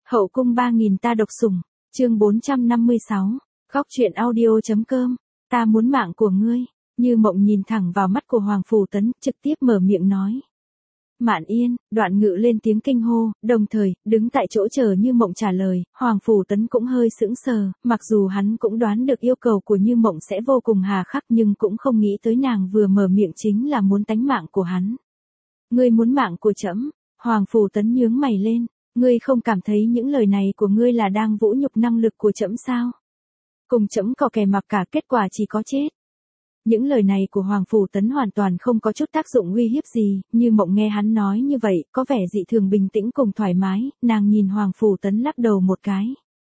Hậu cung 3000 ta độc sủng, chương 456, góc truyện audio.com, ta muốn mạng của ngươi. Như Mộng nhìn thẳng vào mắt của Hoàng Phủ Tấn, trực tiếp mở miệng nói. Mạn Yên, Đoạn Ngự lên tiếng kinh hô, đồng thời, đứng tại chỗ chờ Như Mộng trả lời, Hoàng Phủ Tấn cũng hơi sững sờ, mặc dù hắn cũng đoán được yêu cầu của Như Mộng sẽ vô cùng hà khắc nhưng cũng không nghĩ tới nàng vừa mở miệng chính là muốn tánh mạng của hắn. Ngươi muốn mạng của trẫm? Hoàng Phủ Tấn nhướng mày lên, ngươi không cảm thấy những lời này của ngươi là đang vũ nhục năng lực của trẫm sao? Cùng trẫm cò kè mặc cả kết quả chỉ có chết. Những lời này của Hoàng Phủ Tấn hoàn toàn không có chút tác dụng uy hiếp gì, Như Mộng nghe hắn nói như vậy, có vẻ dị thường bình tĩnh cùng thoải mái, nàng nhìn Hoàng Phủ Tấn lắc đầu một cái.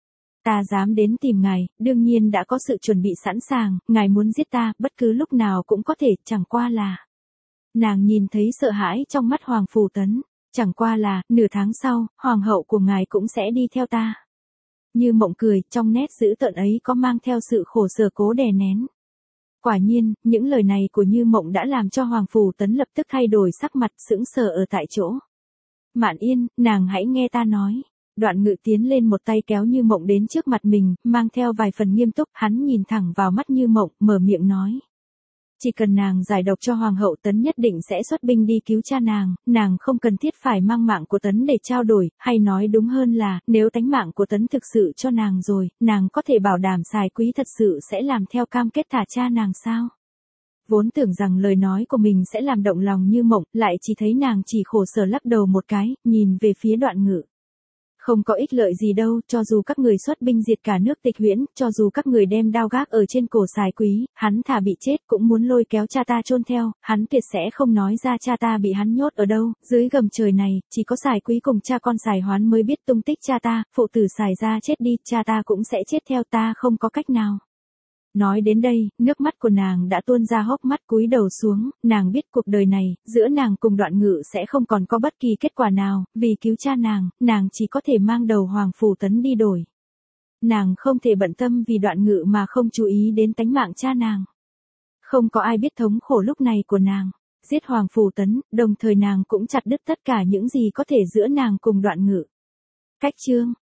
Ta dám đến tìm ngài, đương nhiên đã có sự chuẩn bị sẵn sàng, ngài muốn giết ta, bất cứ lúc nào cũng có thể, chẳng qua là. Nàng nhìn thấy sợ hãi trong mắt Hoàng Phủ Tấn, chẳng qua là, nửa tháng sau, Hoàng hậu của ngài cũng sẽ đi theo ta. Như Mộng cười, trong nét dữ tợn ấy có mang theo sự khổ sở cố đè nén. Quả nhiên, những lời này của Như Mộng đã làm cho Hoàng Phủ Tấn lập tức thay đổi sắc mặt sững sờ ở tại chỗ. Mạn Yên, nàng hãy nghe ta nói. Đoạn Ngự tiến lên một tay kéo Như Mộng đến trước mặt mình, mang theo vài phần nghiêm túc, hắn nhìn thẳng vào mắt Như Mộng, mở miệng nói. Chỉ cần nàng giải độc cho Hoàng hậu, Tấn nhất định sẽ xuất binh đi cứu cha nàng không cần thiết phải mang mạng của Tấn để trao đổi, hay nói đúng hơn là, nếu tánh mạng của Tấn thực sự cho nàng rồi, nàng có thể bảo đảm Sài Quý thật sự sẽ làm theo cam kết thả cha nàng sao? Vốn tưởng rằng lời nói của mình sẽ làm động lòng Như Mộng, lại chỉ thấy nàng chỉ khổ sở lắc đầu một cái, nhìn về phía Đoạn Ngự. Không có ích lợi gì đâu, cho dù các người xuất binh diệt cả nước Tịch Huyễn, cho dù các người đem đao gác ở trên cổ Sài Quý, hắn thà bị chết cũng muốn lôi kéo cha ta chôn theo, hắn tuyệt sẽ không nói ra cha ta bị hắn nhốt ở đâu, dưới gầm trời này, chỉ có Sài Quý cùng cha con Sài Hoán mới biết tung tích cha ta, phụ tử Sài gia chết đi, cha ta cũng sẽ chết theo, ta không có cách nào. Nói đến đây, nước mắt của nàng đã tuôn ra hốc mắt, cúi đầu xuống, nàng biết cuộc đời này, giữa nàng cùng Đoạn Ngự sẽ không còn có bất kỳ kết quả nào, vì cứu cha nàng chỉ có thể mang đầu Hoàng Phủ Tấn đi đổi. Nàng không thể bận tâm vì Đoạn Ngự mà không chú ý đến tánh mạng cha nàng. Không có ai biết thống khổ lúc này của nàng, giết Hoàng Phủ Tấn, đồng thời nàng cũng chặt đứt tất cả những gì có thể giữa nàng cùng Đoạn Ngự. Cách chương